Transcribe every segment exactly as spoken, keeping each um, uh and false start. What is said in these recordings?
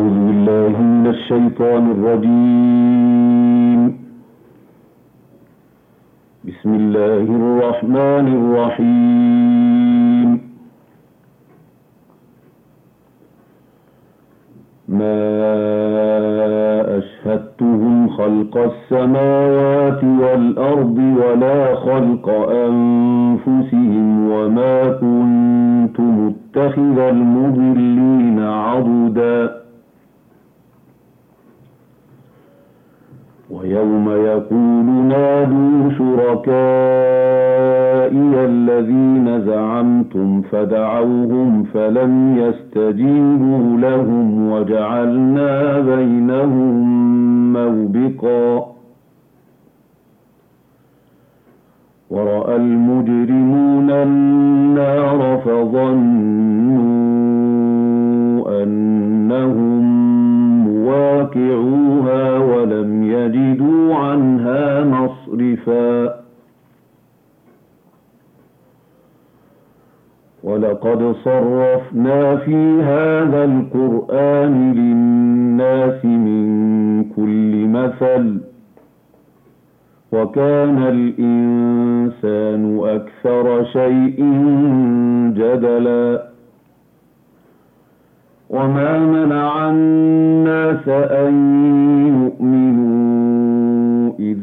أعوذ بالله من الشيطان الرجيم. بسم الله الرحمن الرحيم. ما أشهدتهم خلق السماوات والأرض ولا خلق أنفسهم وما كنت متخذ المضلين عضدا. ويوم يقول نادوا شركائي الذين زعمتم فدعوهم فلم يستجيبوا لهم وجعلنا بينهم موبقا. ورأى المجرمون النار فظنوا أنهم مواقعوها ولم يجدوا عنها مصرفا. ولقد صرفنا في هذا القرآن للناس من كل مثل وكان الإنسان أكثر شيء جدلا. وما منع الناس أن يؤمنوا إذ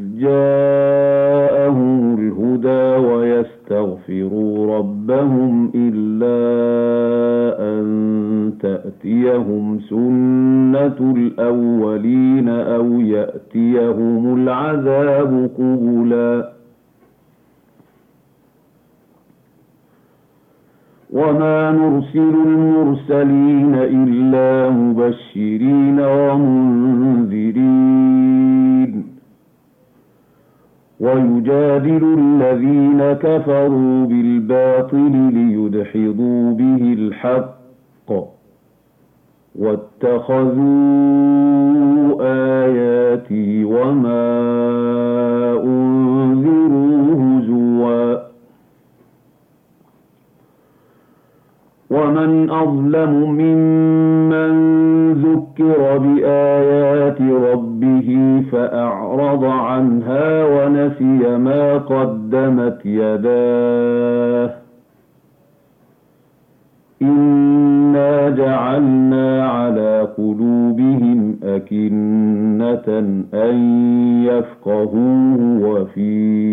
جاءهم الهدى ويستغفروا ربهم إلا أن تأتيهم سنة الأولين أو يأتيهم العذاب قبلا. وما نرسل المرسلين إلا مبشرين ومنذرين ويجادل الذين كفروا بالباطل ليدحضوا به الحق واتخذوا آياتي وما أنذروا هزوا. ومن أظلم ممن ذكر بآيات ربه فأعرض عنها ونسي ما قدمت يداه. إنا جعلنا على قلوبهم أكنة أن يفقهوه وفي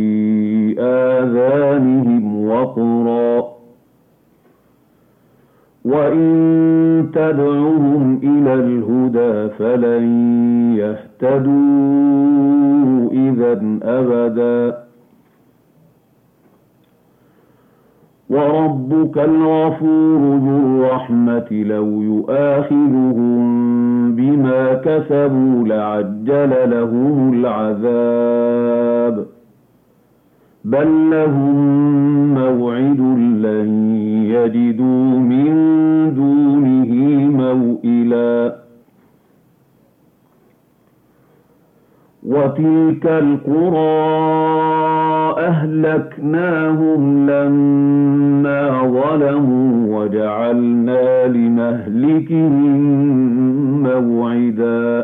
آذانهم وقرا وإن تدعوهم إلى الهدى فلن يهتدوا إذا أبدا. وربك الغفور ذو الرحمة لو يؤاخذهم بما كسبوا لعجل لهم العذاب بل لهم موعد لن يجدوا من دونه موئلا. وتلك القرى أهلكناهم لما ظلموا وجعلنا لمهلكهم موعدا.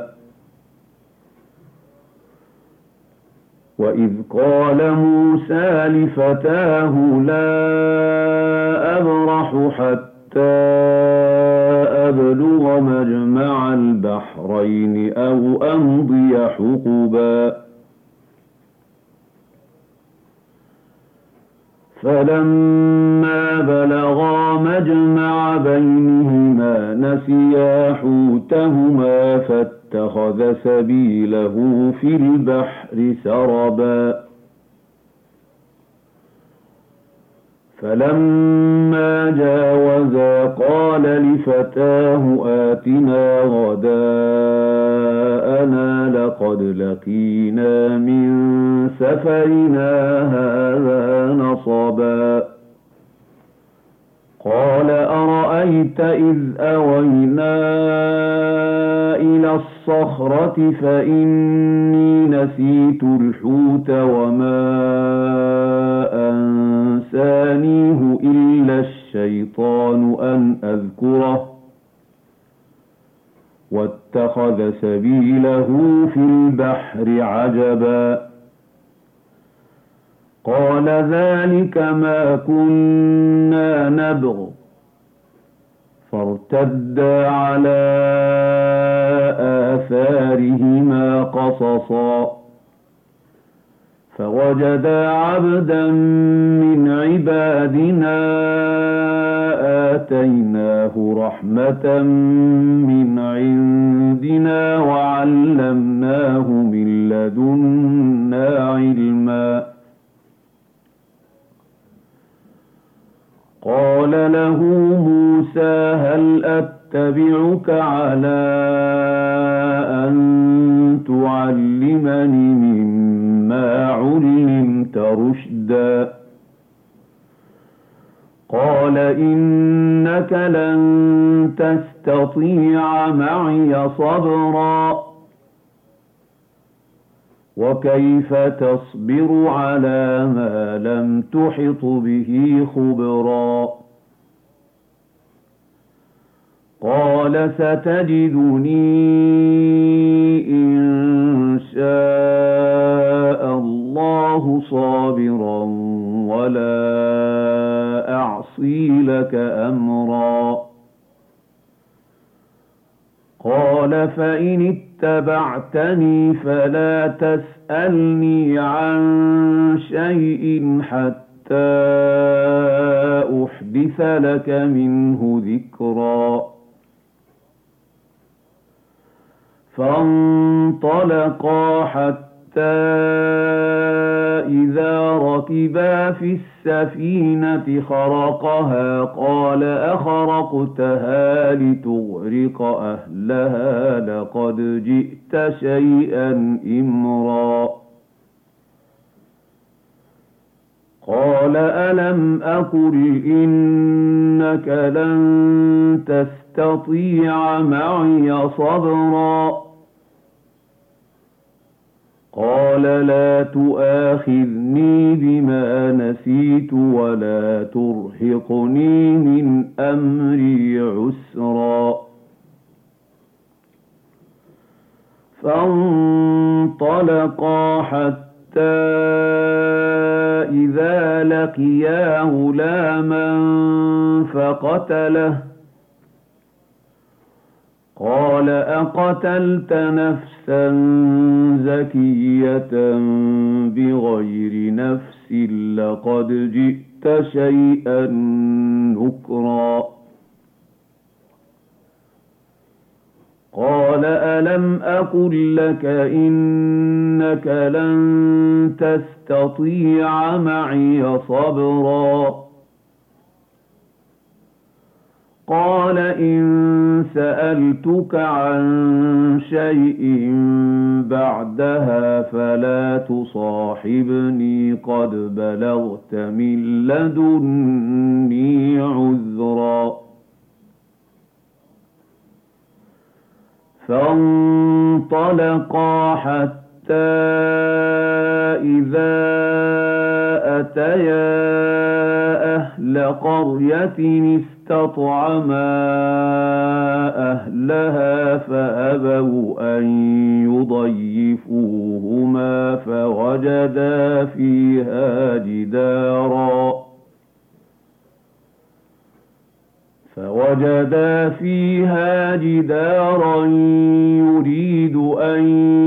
وإذ قال موسى لفتاه لا أبرح حتى أبلغ مجمع البحرين أو أمضي حقبا. فلما بلغا مجمع بينهما نسيا حوتهما فاتخذ سبيله في البحر سربا. فلما جاوزا قال لفتاه آتنا غداءنا لقد لقينا من سفرنا هذا نصبا. قال أرأيت إذ أوينا إلى الصخرة فإني نسيت الحوت وما أنسانيه إلا الشيطان أن أذكره واتخذ سبيله في البحر عجبا قال ذلك ما كنا نبغ فارتدا على آثارهما قصصا فوجدا عبدا من عبادنا آتيناه رحمة من عندنا وعلمناه من لدنا علما قال له موسى هل أتبعك على أن تعلمني مما علمت رشدا قال إنك لن تستطيع معي صبرا وكيف تصبر على ما لم تحط به خبرا قال ستجدني إن شاء الله صابرا ولا أعصي لك أمرا قال فإن اتبعتني فلا تسألني عن شيء حتى أحدث لك منه ذكرا فانطلقا حتى إذا ركبا في السفينة خرقها قال أخرقتها لتغرق أهلها لقد جئت شيئا إمرا قال ألم أقل إنك لن تستطيع معي صبرا قال لا تؤاخذني بما نسيت ولا ترهقني من أمري عسرا فانطلقا حتى إذا لقيا غلاما فقتله قال أقتلت نفسا زكية بغير نفس لقد جئت شيئا نكرا قال ألم أقل لك إنك لن تستطيع معي صبرا قال إن سألتك عن شيء بعدها فلا تصاحبني قد بلغت من لدني عذرا فانطلقا حتى إذا أتيا أهل قرية استطعما أهلها فأبوا أن يضيفوهما فوجدا فيها جدارا فوجدا فيها جدارا يريد أن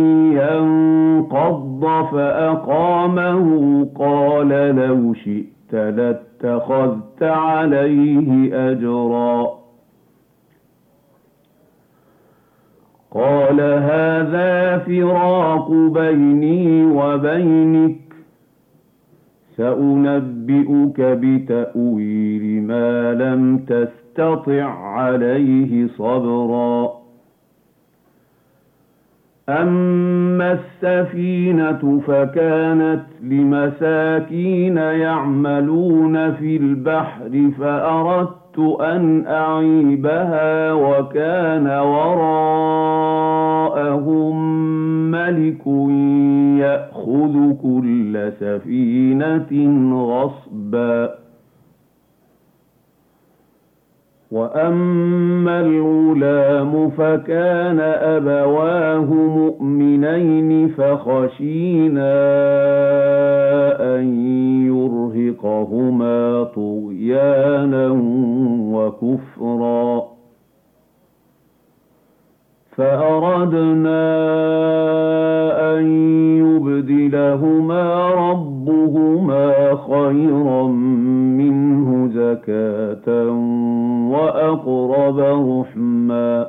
ينقض فأقامه قال لو شئت لاتخذت عليه أجرا قال هذا فراق بيني وبينك سأنبئك بتأويل ما لم تستطع عليه صبرا أما السفينة فكانت لمساكين يعملون في البحر فأردت أن أعيبها وكان وراءهم ملك يأخذ كل سفينة غصبا وأما الغلام الغلام فكان أبواه مؤمنين فخشينا أن يرهقهما طغيانا وكفرا فأردنا أن يبدلهما ربهما خيرا منه زكاة وأقرب رحما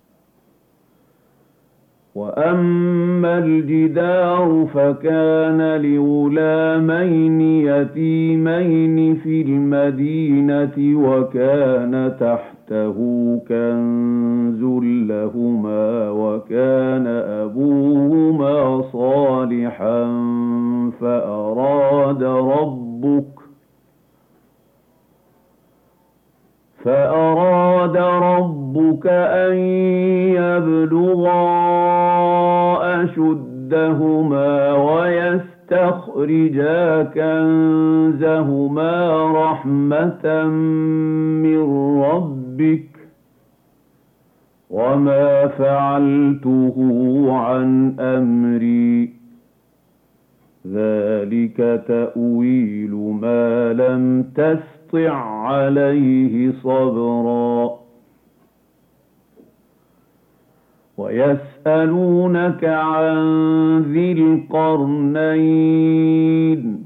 وأما الجدار فكان لغلامين يتيمين في المدينة وكان تحته كنز لهما وكان أبوهما صالحا فأراد ربك فأراد ربك أن يبلغا أشدهما ويستخرجا كنزهما رحمة من ربك وما فعلته عن أمري ذلك تأويل ما لم تستطع عليه صبرا ويسألونك عن ذي القرنين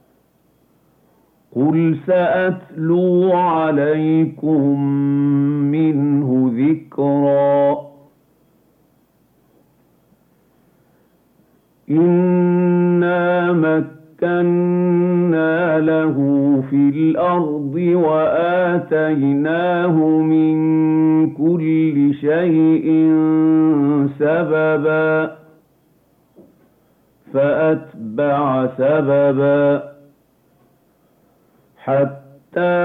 قل سأتلو عليكم منه ذكرا إنا مكنا له في الأرض وآتيناه من كل شيء سببا فأتبع سببا حتى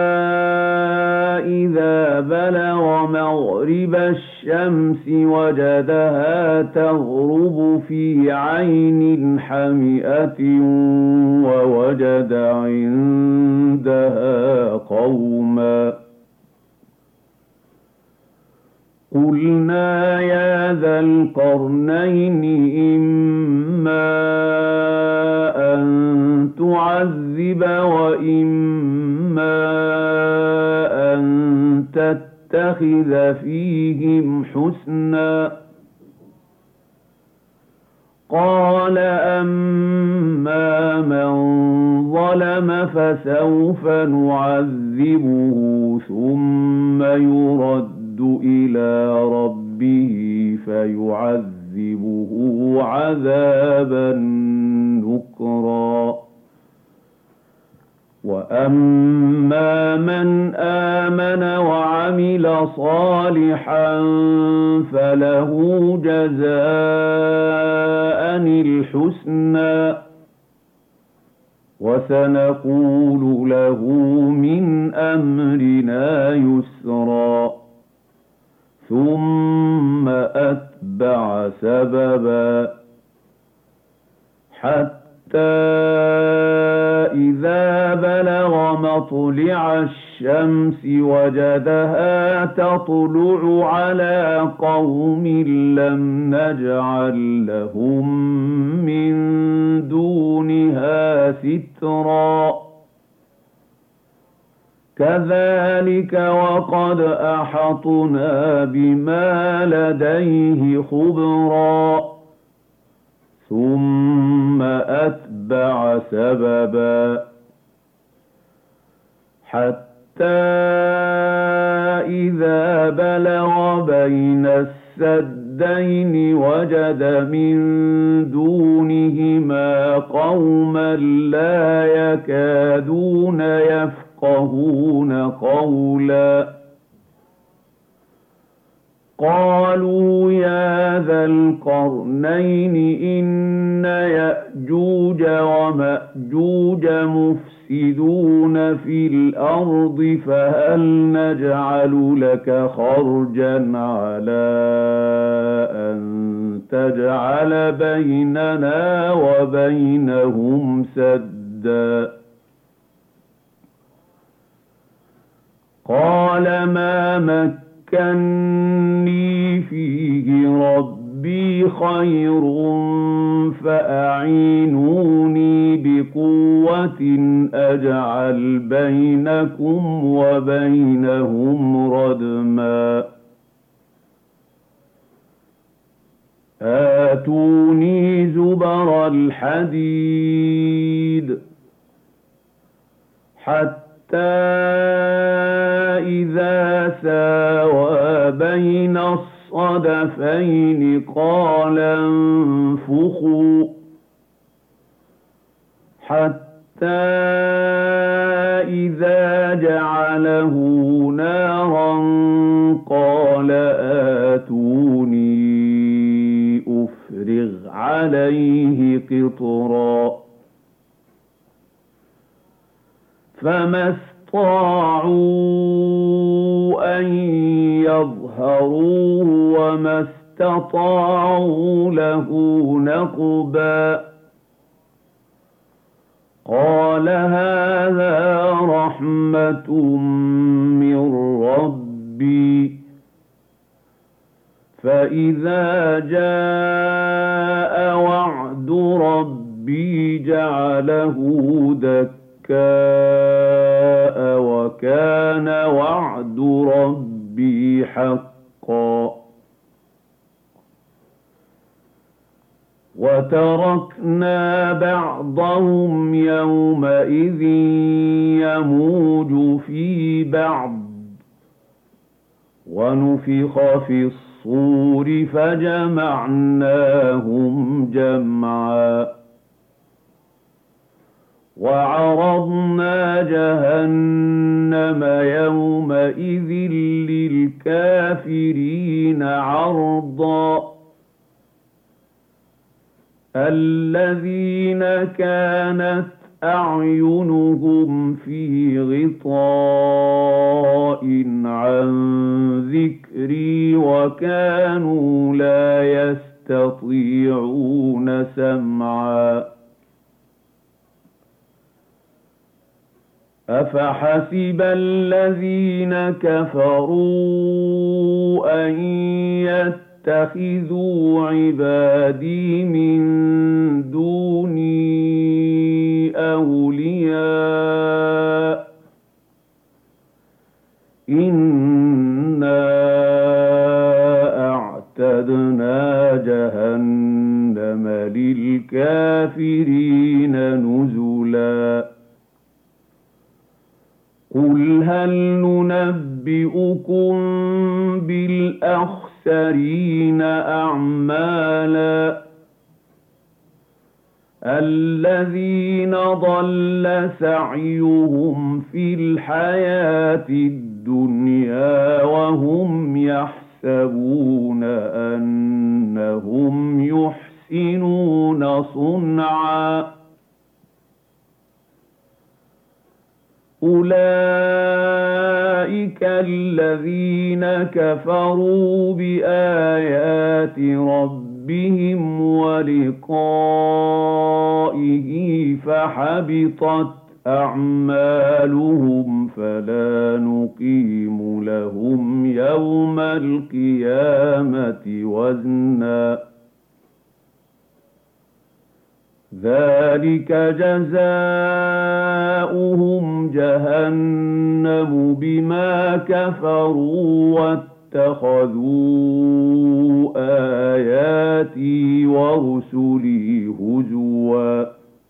إذا بلغ مغرب الشمس وجدها تغرب في عين حمئة ووجد عندها قوما قلنا يا ذا القرنين إما أن تعذب وإما أن تتخذ فيهم حسنا قال أما من ظلم فسوف نعذبه ثم يرد إلى ربه فيعذبه عذابا نكرا وأما من آمن وعمل صالحا فله جزاء الحسنى وسنقول له من أمرنا يسرا ثم أتبع سببا حتى إذا بلغ مطلع الشمس وجدها تطلع على قوم لم نجعل لهم من دونها سترا كذلك وقد أحطنا بما لديه خبرا ثم أتبع سببا حتى إذا بلغ بين السدين وجد من دونهما قوما لا يكادون يفقهون قولا قالوا يا ذا القرنين إن يأجوج ومأجوج مفسدون في الأرض فهل نجعل لك خرجا على أن تجعل بيننا وبينهم سدا قال ما مكني فيه ربي خير فأعينوني بقوة أجعل بينكم وبينهم ردما آتوني زبر الحديد حتى إذا ساوى بين الصدفين قال انفخوا حتى إذا جعله نارا قال آتوني أفرغ عليه قطرا فما استطاعوا أن يظهروه وما استطاعوا له نقبا قال هذا رحمة من ربي فإذا جاء وعد ربي جعله دكا وكان وعد ربي حقا وتركنا بعضهم يومئذ يموج في بعض ونفخ في الصور فجمعناهم جمعا وعرضنا جهنم يومئذ للكافرين عرضا الذين كانت أعينهم في غطاء عن ذكري وكانوا لا يستطيعون سمعا أفحسب الذين كفروا أن يتخذوا عبادي من دوني أولياء إنا أعتدنا جهنم للكافرين نزلا قل هل ننبئكم بالأخسرين أعمالا الذين ضل سعيهم في الحياة الدنيا وهم يحسبون أنهم يحسنون صنعا أولئك الذين كفروا بآيات ربهم ولقائه فحبطت أعمالهم فلا نقيم لهم يوم القيامة وزنا ذلك جزاؤهم جهنم بما كفروا واتخذوا آياتي ورسلي هزوا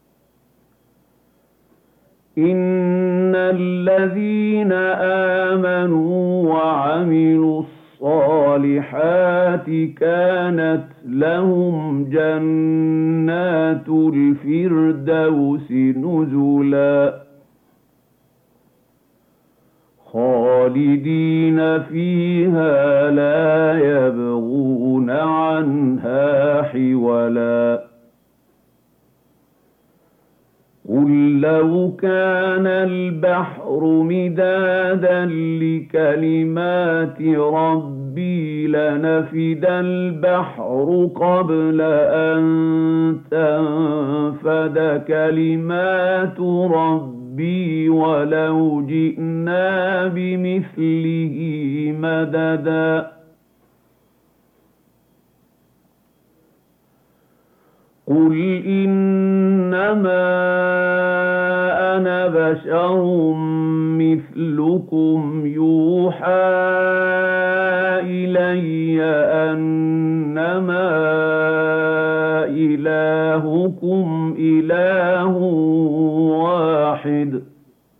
إن الذين آمنوا وعملوا الصالحات كانت لهم جنات الفردوس نزلا خالدين فيها لا يبغون عنها حولا قل لو كان البحر مدادا لكلمات ربي لنفد البحر قبل أن تنفد كلمات ربي ولو جئنا بمثله مددا قل إنما أنا بشر مثلكم يوحى إلي أنما إلهكم إله واحد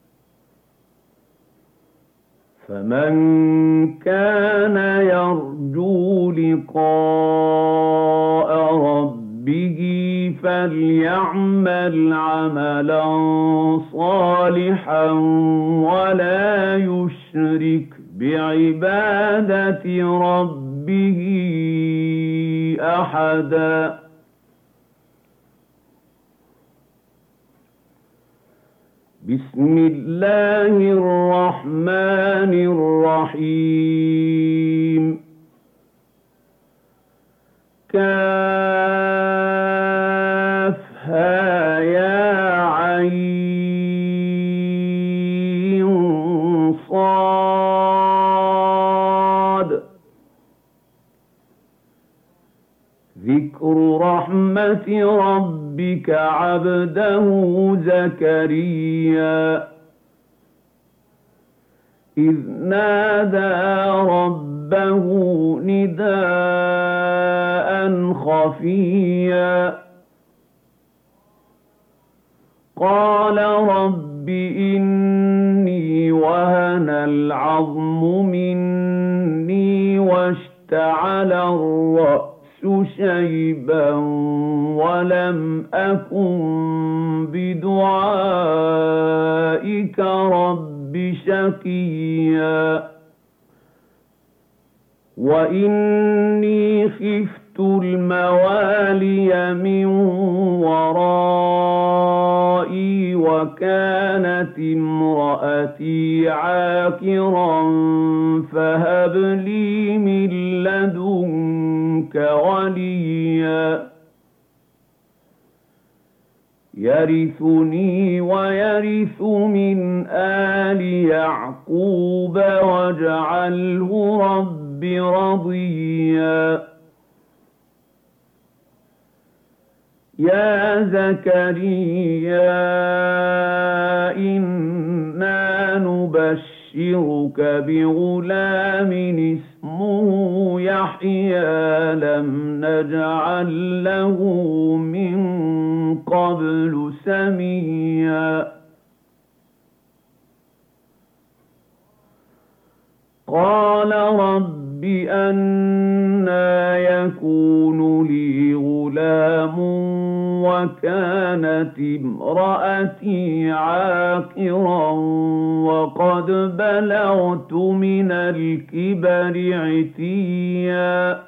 فمن كان يرجو لقاء ربه فليعمل عملا صالحا ولا يشرك بعبادة ربه أحدا. بسم الله الرحمن الرحيم. كافها يا عين صاد. ذكر رحمة ربك عبده زكريا إذ نادى ربه نداء خفيا قال رب إني وهن العظم مني واشتعل الرأس شيبا ولم أكن بدعائك رب شقيا وإني خفت الموالي من ورائي وكانت امرأتي عاقرا فهب لي من لدنك وليا يرثني ويرث من آل يعقوب واجعله رب رضيا. يا زكريا إنا نبشرك بغلام اسمه يحيى لم نجعل له من قبل سميا قال رب أنى يكون لي غلام وكانت امرأتي عاقرا وقد بلغت من الكبر عتيا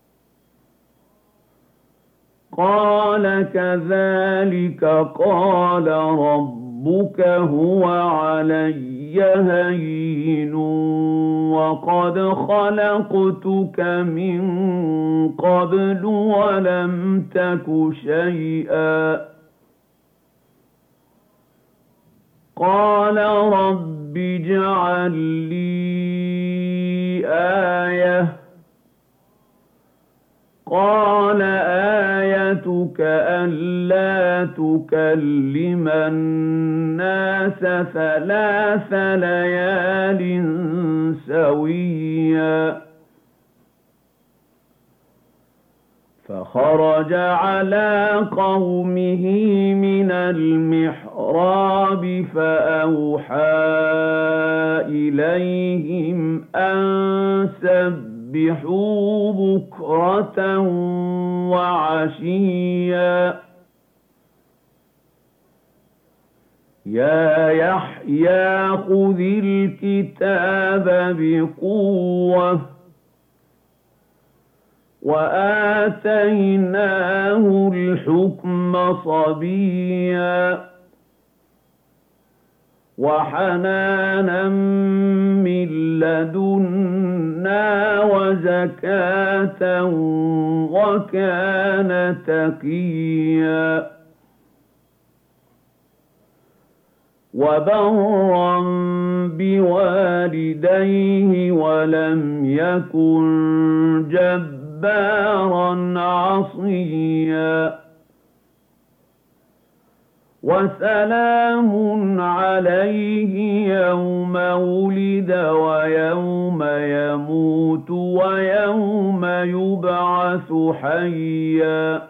قال كذلك قال ربك هو علي هين وقد خلقتك من قبل ولم تك شيئا قال رب اجعل لي آية قال آيتك ألا تكلم الناس ثلاث ليال سويا فخرج على قومه من المحراب فأوحى إليهم أن سبحوا بكرة وعشيا يا يحيى خذ الكتاب بقوة وآتيناه الحكم صبيا وحنانا من لدنا وزكاة وكان تقيا وبرا بوالديه ولم يكن جبارا عصيا وسلام عليه يوم ولد ويوم يموت ويوم يبعث حيا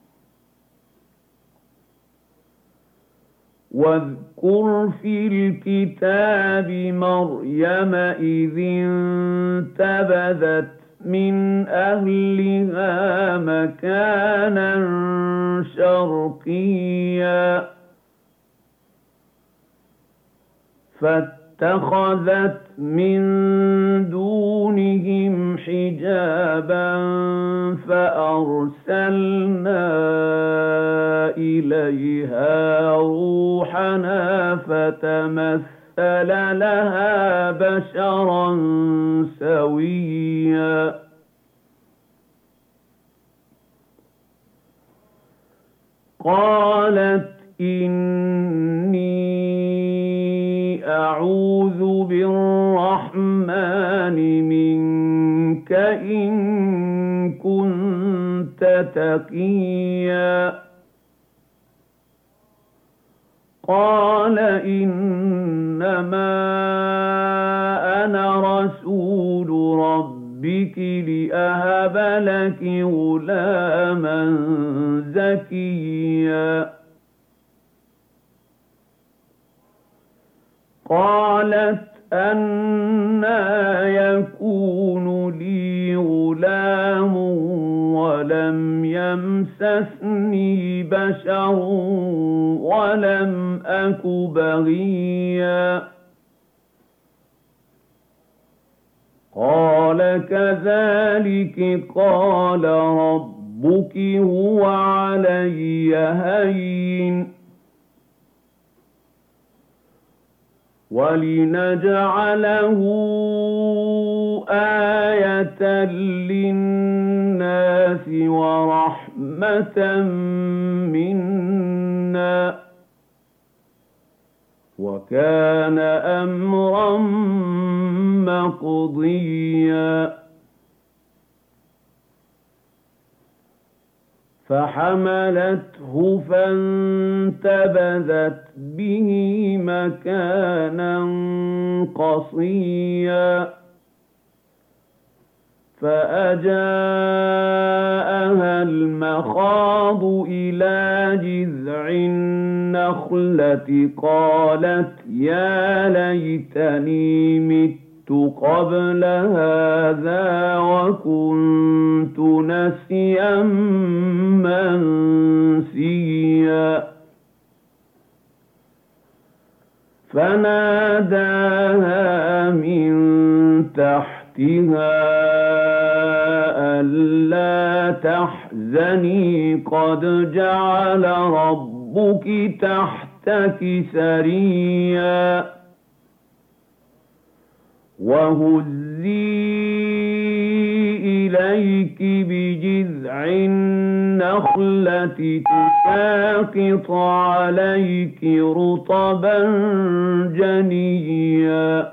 واذكر في الكتاب مريم إذ انتبذت من أهلها مكانا شرقيا فاتخذت من دونهم حجابا فأرسلنا إليها روحنا فتمثل لها بشرا سويا قالت إني أعوذ بالرحمن منك إن كنت تقيا قال إنما أنا رسول ربك لأهب لك غلاما زكيا قالت أنى يكون لي غلام ولم يمسسني بشر ولم أك بغيا قال كذلك قال ربك هو علي هين ولنجعله آية للناس ورحمة منا وكان أمرا مقضيا فحملته فانتبذت به مكانا قصيا فأجاءها المخاض إلى جذع النخلة قالت يا ليتني مت قبل هذا وكنت نسيا منسيا فناداها من تحتها ألا تحزني قد جعل ربك تحتك سريا وهزي إليك بجذع النخلة تساقط عليك رطبا جنيا